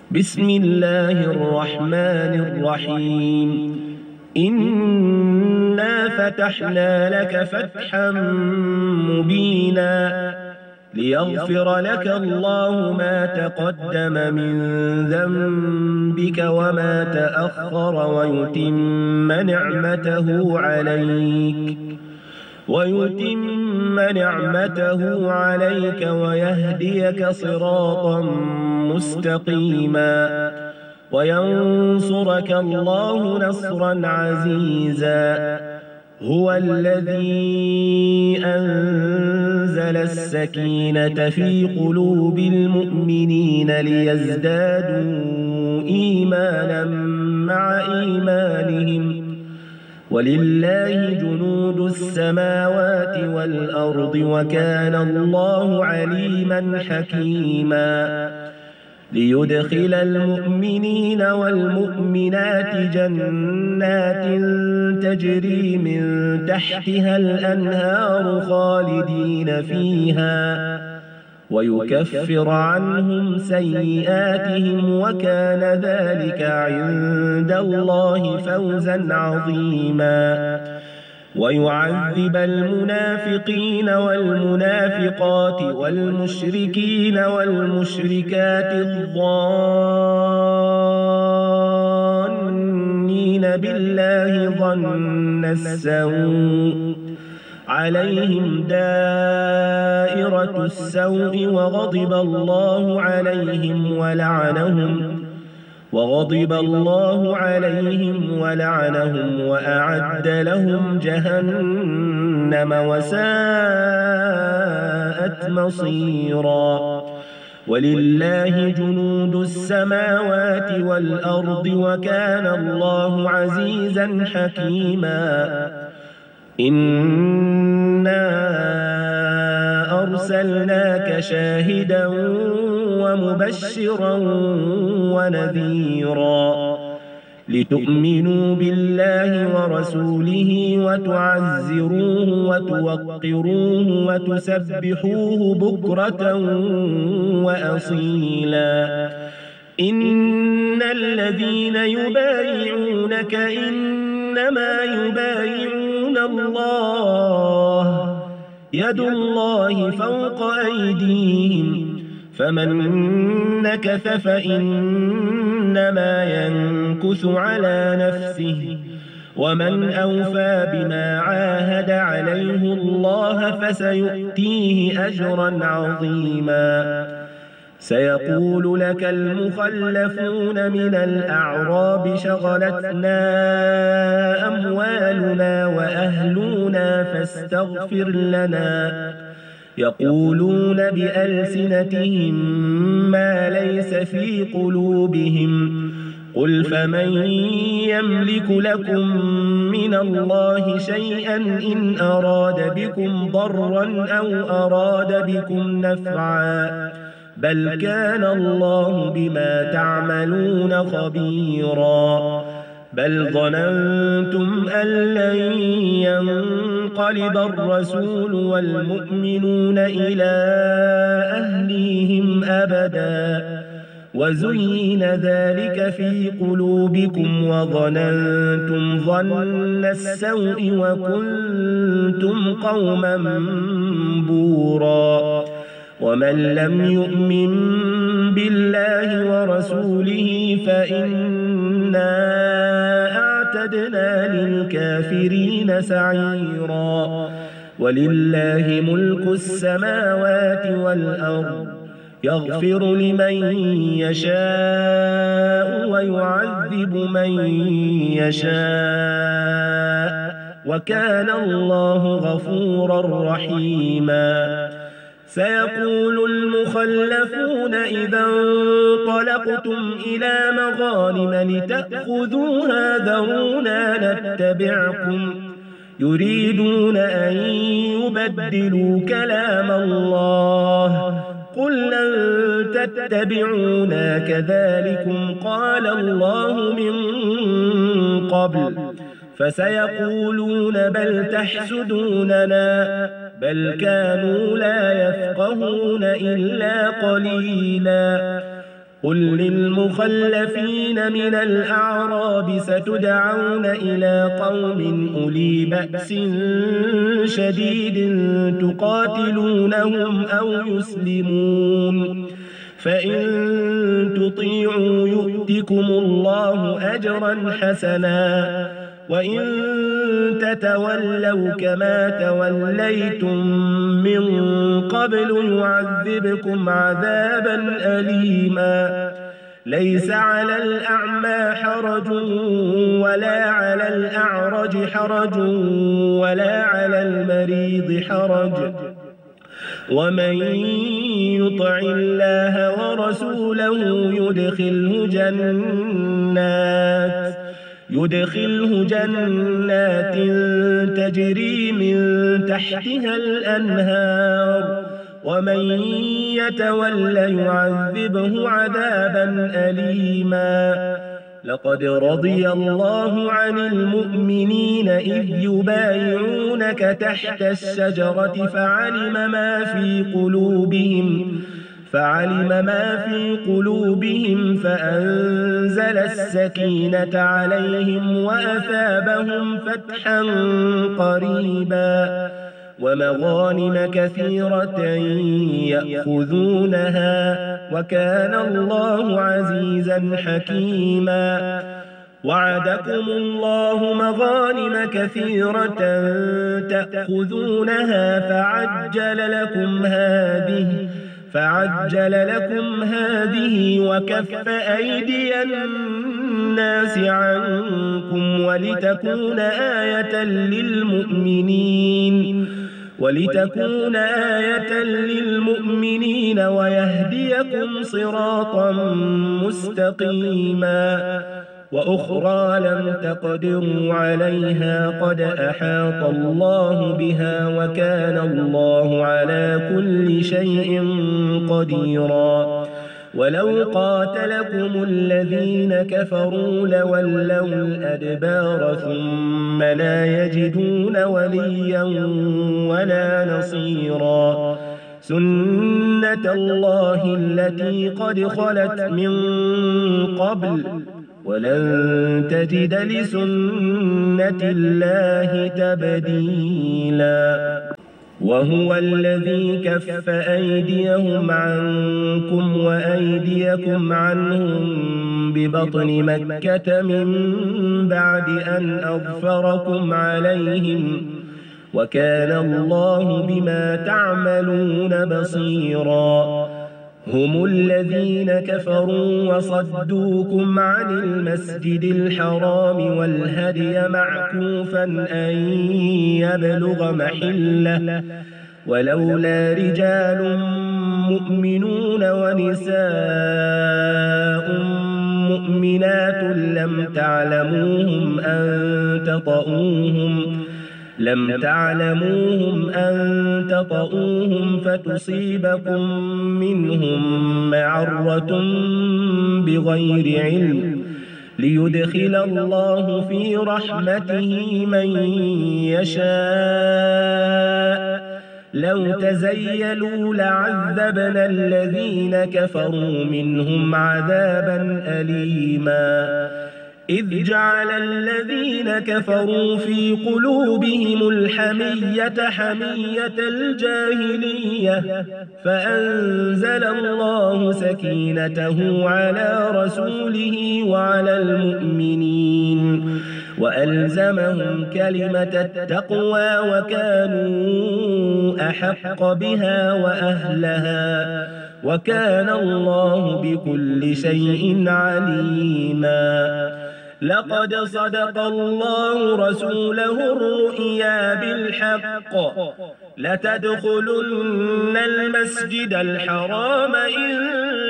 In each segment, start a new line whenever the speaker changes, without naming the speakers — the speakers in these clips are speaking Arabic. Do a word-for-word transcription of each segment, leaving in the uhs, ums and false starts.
بسم الله الرحمن الرحيم إنا فتحنا لك فتحا مبينا ليغفر لك الله ما تقدم من ذنبك وما تأخر ويتم نعمته عليك ويتم نعمته عليك ويهديك صراطا مستقيما وينصرك الله نصرا عزيزا هو الذي أنزل السكينة في قلوب المؤمنين ليزدادوا إيمانا مع إيمانهم ولله جنود السماوات والأرض وكان الله عليما حكيما ليدخل المؤمنين والمؤمنات جنات تجري من تحتها الأنهار خالدين فيها ويكفر عنهم سيئاتهم وكان ذلك عند الله فوزا عظيما ويعذب المنافقين والمنافقات والمشركين والمشركات الظانين بالله ظن السوء عليهم دائرة السوء وغضب الله عليهم ولعنهم وغضب الله عليهم ولعنهم وأعد لهم جهنم وساءت مصيرا ولله جنود السماوات والأرض وكان الله عزيزا حكيما إنا أرسلناك شاهدا ومبشرا ونذيرا لتؤمنوا بالله ورسوله وتعزروه وتوقروه وتسبحوه بكرة وأصيلا إن الذين يبايعونك إنما يبايعون الله يد الله فوق أيديهم فمن نكث فإنما ينكث على نفسه ومن أوفى بما عاهد عليه الله فسيؤتيه أجرا عظيما سيقول لك المخلفون من الأعراب شغلتنا أموالنا وأهلنا فاستغفر لنا يقولون بألسنتهم ما ليس في قلوبهم قل فمن يملك لكم من الله شيئا إن أراد بكم ضرا أو أراد بكم نفعا بل كان الله بما تعملون خبيرا بل ظننتم أن لن ينقلب الرسول والمؤمنون إلى أهليهم أبدا وزين ذلك في قلوبكم وظننتم ظن السوء وكنتم قوما بورا ومن لم يؤمن بالله ورسوله فإنا أعتدنا للكافرين سعيرا ولله ملك السماوات والأرض يغفر لمن يشاء ويعذب من يشاء وكان الله غفورا رحيما سيقول المخلفون إذا انطلقتم إلى مغانم لتأخذوها ذرونا نتبعكم يريدون أن يبدلوا كلام الله قل لن تتبعونا كذلكم قال الله من قبل فسيقولون بل تحسدوننا بل كانوا لا يفقهون إلا قليلا قل للمخلفين من الأعراب ستدعون إلى قوم أولي بأس شديد تقاتلونهم أو يسلمون فإن تطيعوا يؤتكم الله أجرا حسنا وإن تتولوا كما توليتم من قبل يعذبكم عذابا أليما ليس على الأعمى حرج ولا على الأعرج حرج ولا على المريض حرج ومن يطع الله ورسوله يدخله جنات يدخله جنات تجري من تحتها الأنهار ومن يتول يعذبه عذابا أليما لقد رضي الله عن المؤمنين إذ يبايعونك تحت الشجرة فعلم ما في قلوبهم فعلم ما في قلوبهم فأنزل السكينة عليهم وأثابهم فتحا قريبا ومغانم كثيرة يأخذونها وكان الله عزيزا حكيما وعدكم الله مغانم كثيرة تأخذونها فعجل لكم هذه فعجل لكم هذه وكف أيدي الناس عنكم ولتكون آية للمؤمنين ولتكون آية للمؤمنين ويهديكم صراطا مستقيما وأخرى لم تقدروا عليها قد أحاط الله بها وكان الله على كل شيء قديرا ولو قاتلكم الذين كفروا لولوا الأدبار ثم لا يجدون وليا ولا نصيرا سنة الله التي قد خلت من قبل ولن تجد لسنة الله تبديلا وهو الذي كف أيديهم عنكم وأيديكم عنهم ببطن مكة من بعد أن أظفركم عليهم وكان الله بما تعملون بصيرا هم الذين كفروا وصدوكم عن المسجد الحرام والهدي معكوفا أن يبلغ محله ولولا رجال مؤمنون ونساء مؤمنات لم تعلموهم أن تطؤوهم لم تعلموهم أن تطؤوهم فتصيبكم منهم معرة بغير علم ليدخل الله في رحمته من يشاء لو تزيلوا لعذبنا الذين كفروا منهم عذابا أليما إذ جعل الذين كفروا في قلوبهم الحمية حمية الجاهلية فأنزل الله سكينته على رسوله وعلى المؤمنين وألزمهم كلمة التقوى وكانوا أحق بها وأهلها وكان الله بكل شيء عليما لقد صدق الله رسوله الرؤيا بالحق لتدخلن المسجد الحرام إن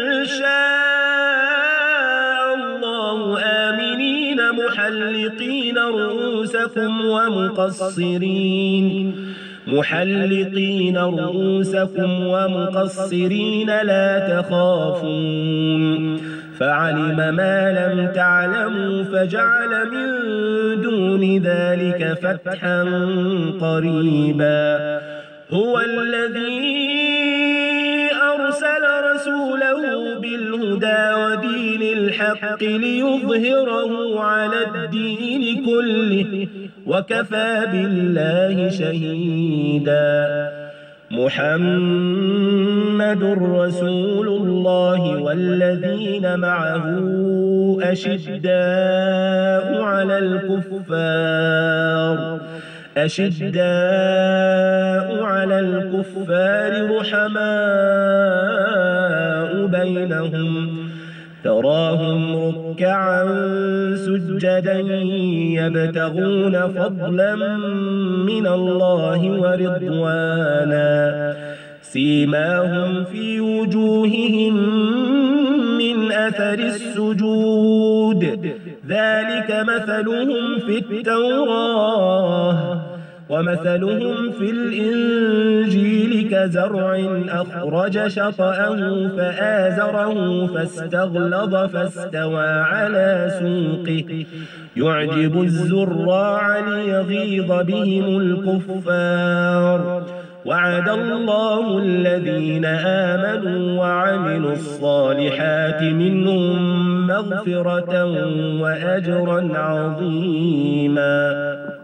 شاء الله آمنين محلقين رؤوسكم ومقصرين محلقين رؤوسكم ومقصرين لا تخافون فعلم ما لم تعلموا فجعل من دون ذلك فتحا قريبا هو الذي أرسل رسوله بالهدى بالحق ليظهره على الدين كله وكفى بالله شهيدا. محمد رسول الله والذين معه أشداء على الكفار أشداء على الكفار رحماء بينهم تراهم ركعا سجدا يبتغون فضلا من الله ورضوانا سيماهم في وجوههم من أثر السجود ذلك مثلهم في التوراة ومثلهم في الإنجيل كزرع أخرج شطأه فآزره فاستغلظ فاستوى على سوقه يعجب الزراع ليغيظ بهم الكفار. وعد الله الذين آمنوا وعملوا الصالحات منهم مغفرة وأجرا عظيما.